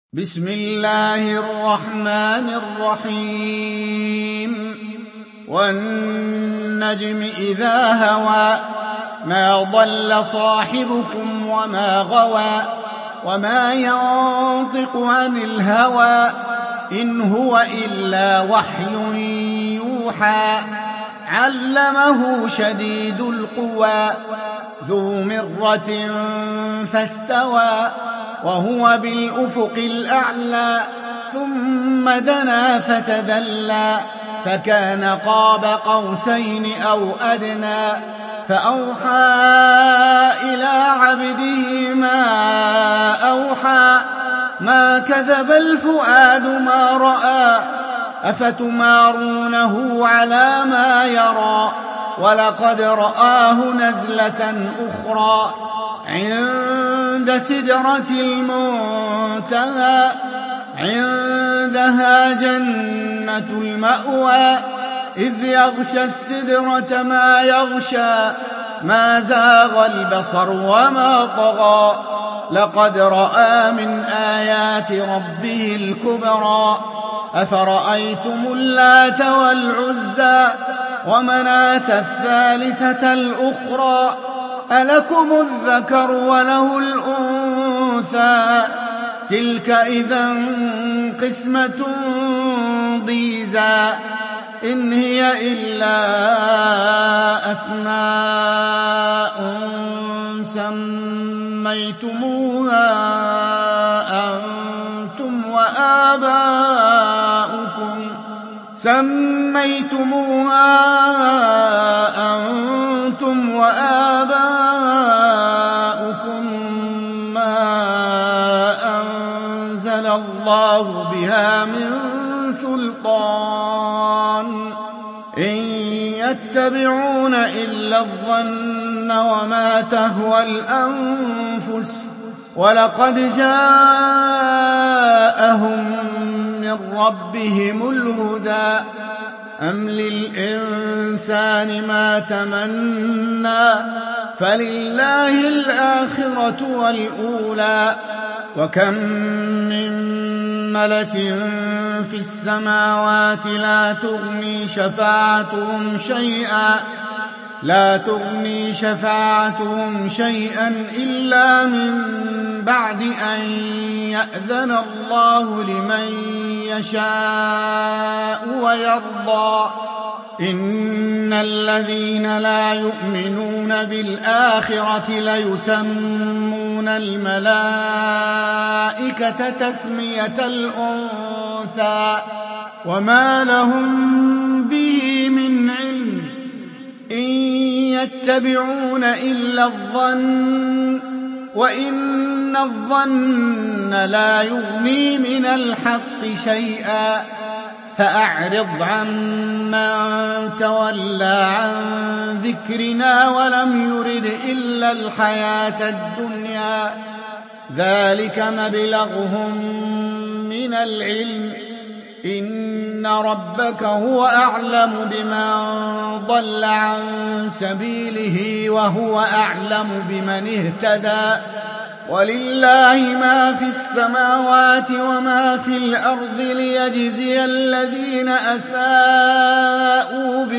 بسم الله الرحمن الرحيم والنجم إذا هوى ما ضل صاحبكم وما غوى وما ينطق عن الهوى إن هو إلا وحي يوحى علمه شديد القوى ذو مرة فاستوى وهو بالأفق الأعلى ثم دنا فتدلى فكان قاب قوسين أو أدنى فأوحى إلى عبده ما أوحى ما كذب الفؤاد ما رأى أفتمارونه على ما يرى ولقد رآه نزلة أخرى عند سدرة المنتهى عندها جنة المأوى إذ يغشى السدرة ما يغشى ما زاغ البصر وما طغى لقد رأى من آيات ربه الكبرى أفرأيتم اللات والعزى ومناة الثالثة الأخرى ألكم الذكر وله الأنثى تلك إذا قسمة ضيزى إن هي إلا أسماء سميتموها أنتم وآباؤكم ما أنزل الله بها من سلطان إن يتبعون إلا الظن وما تهوى الأنفس ولقد جاءهم من ربهم الهدى أم للإنسان ما تمنى فلله الآخرة والأولى وكم من ملك في السماوات لا تغني شفاعتهم شيئا إلا من بعد أن يأذن الله لمن يشاء ويرضى إن الذين لا يؤمنون بالآخرة ليسمون الملائكة تسمية الأنثى وما لهم به من علم إن يتبعون إلا الظن وإن الظن لا يغني من الحق شيئا فأعرض عمن تولى عن ذكرنا ولم يرد إلا الحياة الدنيا ذلك مبلغهم من العلم إن ربك هو أعلم بمن ضل عن سبيله وهو أعلم بمن اهتدى ولله ما في السماوات وما في الأرض ليجزي الذين أساءوا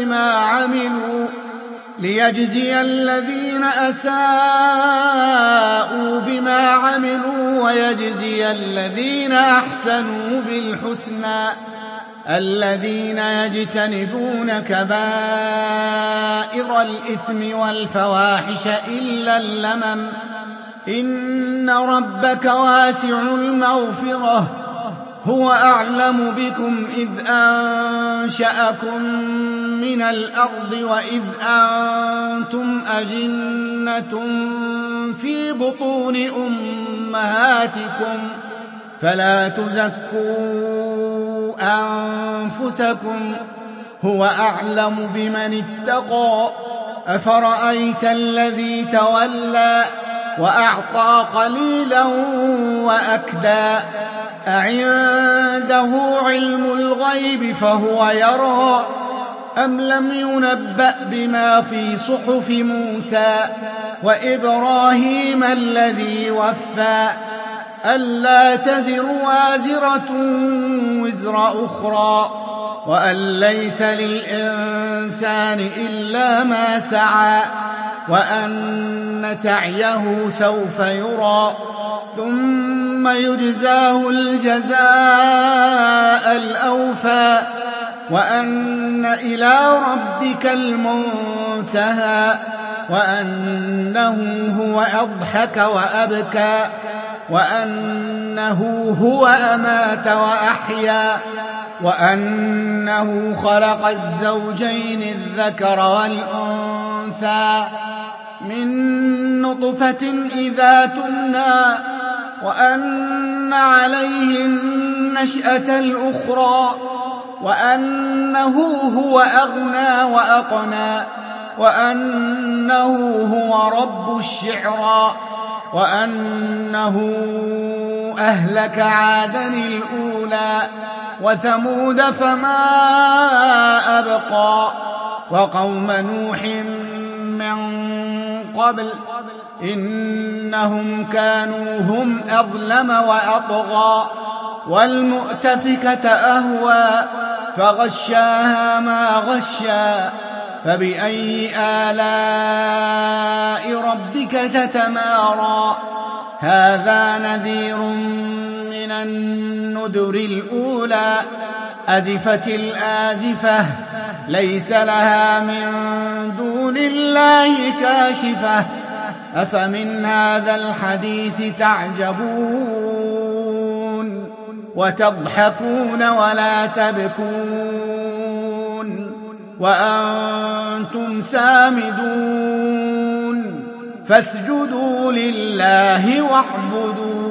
بما عملوا ويجزي الذين أحسنوا بالحسنى الذين يجتنبون كبائر الإثم والفواحش إلا اللمم إن ربك واسع المغفرة هو أعلم بكم إذ أنشأكم من الأرض وإذ أنتم أجنة في بطون أمهاتكم فلا تزكوا أنفسكم هو أعلم بمن اتقى أفرأيت الذي تولى وأعطى قليلا وأكدى أعنده علم الغيب فهو يرى أم لم ينبأ بما في صحف موسى وإبراهيم الذي وفى ألا تزر وازرة وزر أخرى وأن ليس للإنسان إلا ما سعى وأن سعيه سوف يرى ثم يجزاه الجزاء الأوفى وأن إلى ربك المنتهى وأنه هو أضحك وأبكى وأنه هو أمات وأحيا وأنه خلق الزوجين الذكر والأنثى من نطفة إذا تمنى وأن عليه النشأة الأخرى وأنه هو أغنى وأقنى وأنه هو رب الشعرى وأنه أهلك عادا الأولى وثمود فما أبقى وقوم نوح من قبل إنهم كانوا هم أظلم وأطغى والمؤتفكة أهوى فغشاها ما غشا فبأي آلاء ربك تتمارى هذا نذير من النذر الأولى أزفت الآزفة ليس لها من دون الله كاشفة أفمن هذا الحديث تعجبون وتضحكون ولا تبكون وأنتم سامدون فاسجدوا لله واعبدوا